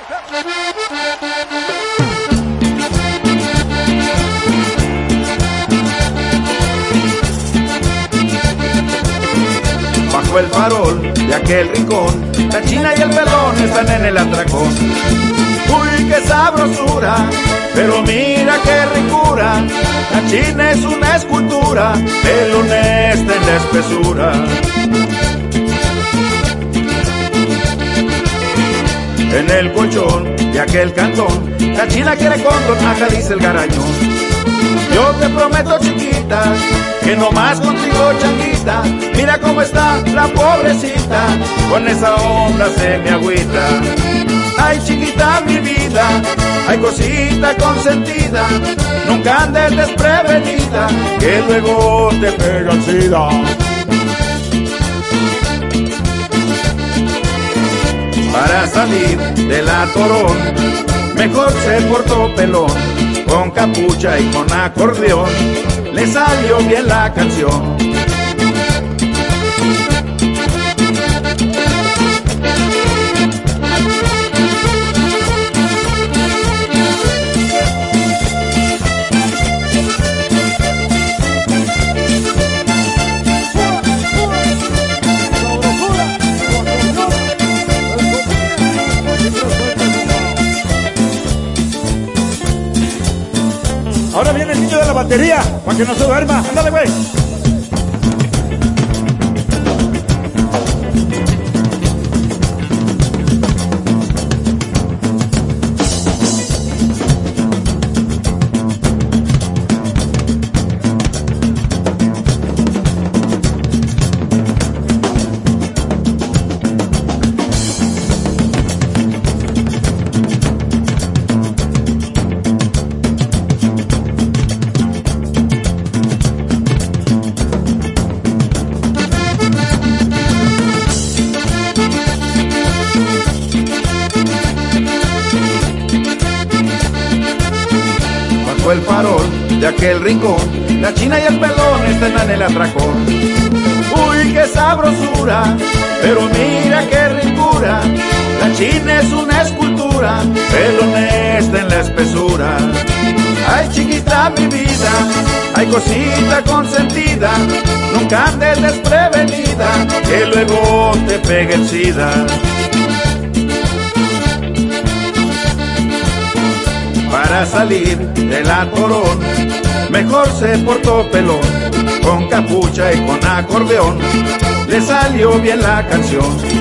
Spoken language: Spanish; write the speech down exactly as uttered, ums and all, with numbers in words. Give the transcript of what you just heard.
Bajo el farol de aquel rincón, la china y el pelón están en el atracón. Uy, qué sabrosura, pero mira qué ricura. La china es una escultura, pelón está en la espesura. En el colchón de aquel cantón, la china quiere condón, ajá, dice el garañón. Yo te prometo, chiquita, que no más contigo, changuita. Mira cómo está la pobrecita, con esa onda se me agüita. Ay, chiquita, mi vida, ay, cosita consentida, nunca andes desprevenida, que luego te pega el sida. Para salir del atorón, mejor se portó pelón, con capucha y con acordeón, le salió bien la canción. Ahora viene el niño de la batería, para que no se duerma. Ándale, güey. El farol de aquel rincón, la china y el pelón están en el atracón. Uy, qué sabrosura, pero mira qué ricura. La china es una escultura, pelón está en la espesura. Ay, chiquita, mi vida, ay, cosita consentida, nunca andes desprevenida, que luego te pegue el sida. Para salir del atorón, mejor se portó pelón, con capucha y con acordeón, le salió bien la canción.